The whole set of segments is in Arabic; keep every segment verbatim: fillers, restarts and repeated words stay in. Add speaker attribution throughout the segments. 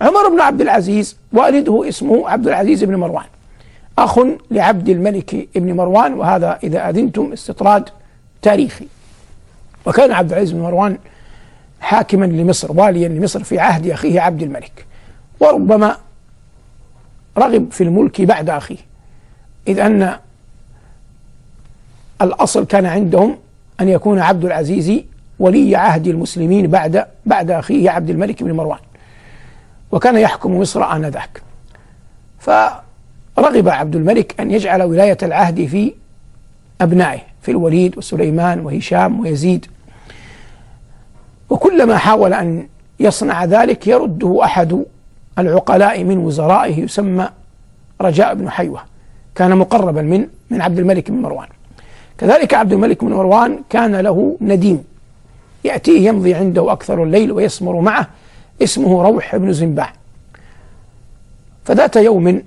Speaker 1: عمر بن عبد العزيز والده اسمه عبد العزيز بن مروان، أخ لعبد الملك بن مروان، وهذا إذا أذنتم استطراد تاريخي. وكان عبد العزيز بن مروان حاكما لمصر، واليا لمصر في عهد أخيه عبد الملك، وربما رغب في الملك بعد أخيه، إذ أن الأصل كان عندهم أن يكون عبد العزيز ولي عهد المسلمين بعد بعد أخيه عبد الملك بن مروان، وكان يحكم مصر آنذاك. فرغب عبد الملك أن يجعل ولاية العهد في أبنائه، في الوليد وسليمان وهشام ويزيد، وكلما حاول أن يصنع ذلك يرده أحد العقلاء من وزرائه يسمى رجاء بن حيوة، كان مقربا من من عبد الملك بن مروان. كذلك عبد الملك بن مروان كان له نديم يأتيه يمضي عنده أكثر الليل ويسمر معه، اسمه روح بن زنباع. فذات يوم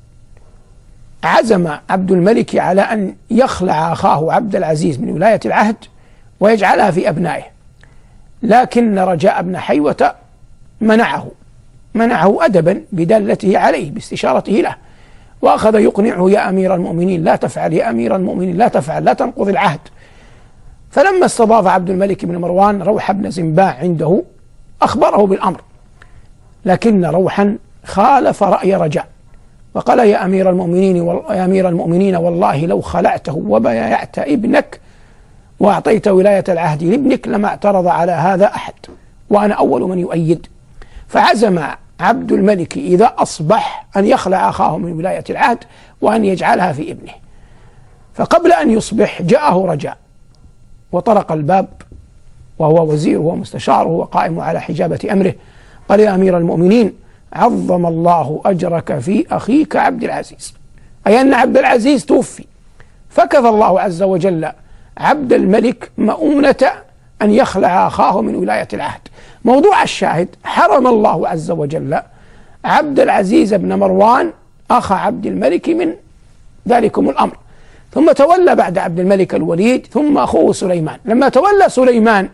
Speaker 1: عزم عبد الملك على أن يخلع أخاه عبد العزيز من ولاية العهد ويجعلها في أبنائه، لكن رجاء بن حيوة منعه منعه أدبا بدلته عليه باستشارته له، وأخذ يقنعه: يا أمير المؤمنين لا تفعل، يا أمير المؤمنين لا تفعل، لا تنقض العهد. فلما استضاف عبد الملك بن مروان روح بن زنباع عنده أخبره بالأمر، لكن روحا خالف رأي رجاء وقال: يا أمير المؤمنين يا أمير المؤمنين والله لو خلعته وبايعت ابنك وأعطيت ولاية العهد لابنك لما اعترض على هذا أحد، وأنا أول من يؤيد. فعزم عبد الملك إذا أصبح أن يخلع أخاه من ولاية العهد وأن يجعلها في ابنه. فقبل أن يصبح جاءه رجاء وطرق الباب وهو وزيره ومستشاره وقائم على حجابة أمره، قال: يا أمير المؤمنين عظم الله أجرك في أخيك عبد العزيز، أي أن عبد العزيز توفي، فكفى الله عز وجل عبد الملك مؤونة أن يخلع أخاه من ولاية العهد. موضوع الشاهد: حرم الله عز وجل عبد العزيز بن مروان أخ عبد الملك من ذلكم الأمر. ثم تولى بعد عبد الملك الوليد، ثم أخوه سليمان. لما تولى سليمان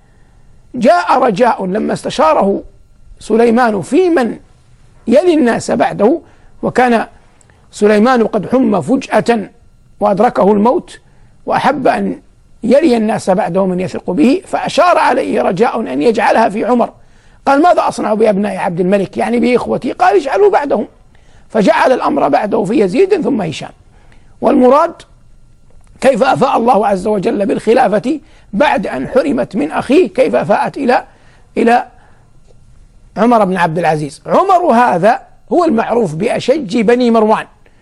Speaker 1: جاء رجاء لما استشاره سليمان في من يلي الناس بعده، وكان سليمان قد حم فجأة وأدركه الموت وأحب أن يلي الناس بعده من يثق به، فأشار عليه رجاء أن يجعلها في عمر. قال: ماذا أصنع بأبناء عبد الملك يعني بإخوتي؟ قال: اجعلوا بعدهم. فجعل الأمر بعده في يزيد ثم هشام. والمراد كيف أفاء الله عز وجل بالخلافة بعد أن حرمت من أخيه، كيف أفاءت إلى إلى عمر بن عبد العزيز. عمر هذا هو المعروف بأشج بني مروان،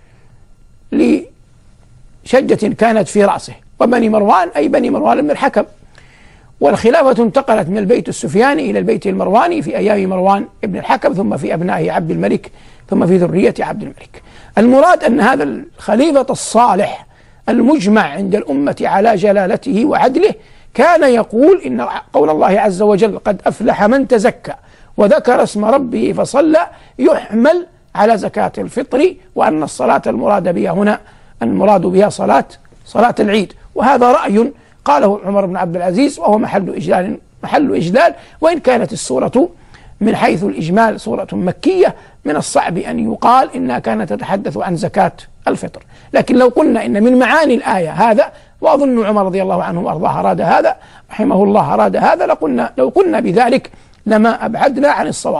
Speaker 1: لشجة كانت في رأسه، وبني مروان أي بني مروان بن الحكم. والخلافة انتقلت من البيت السفياني إلى البيت المرواني في أيام مروان بن الحكم، ثم في أبنائه عبد الملك، ثم في ذرية عبد الملك. المراد أن هذا الخليفة الصالح المجمع عند الأمة على جلالته وعدله كان يقول إن قول الله عز وجل: قد أفلح من تزكى وذكر اسم ربه فصلى، يحمل على زكاة الفطر، وأن الصلاة المراد بها هنا المراد بها صلاة صلاة العيد. وهذا رأي قاله عمر بن عبد العزيز، وهو محل إجلال محل إجلال وإن كانت السورة من حيث الإجمال سورة مكية، من الصعب أن يقال إنها كانت تتحدث عن زكاة الفطر. لكن لو قلنا إن من معاني الآية هذا، وأظن عمر رضي الله عنه وأرضاه أراد هذا، رحمه الله أراد هذا، لقلنا لو قلنا بذلك لما أبعدنا عن الصواب.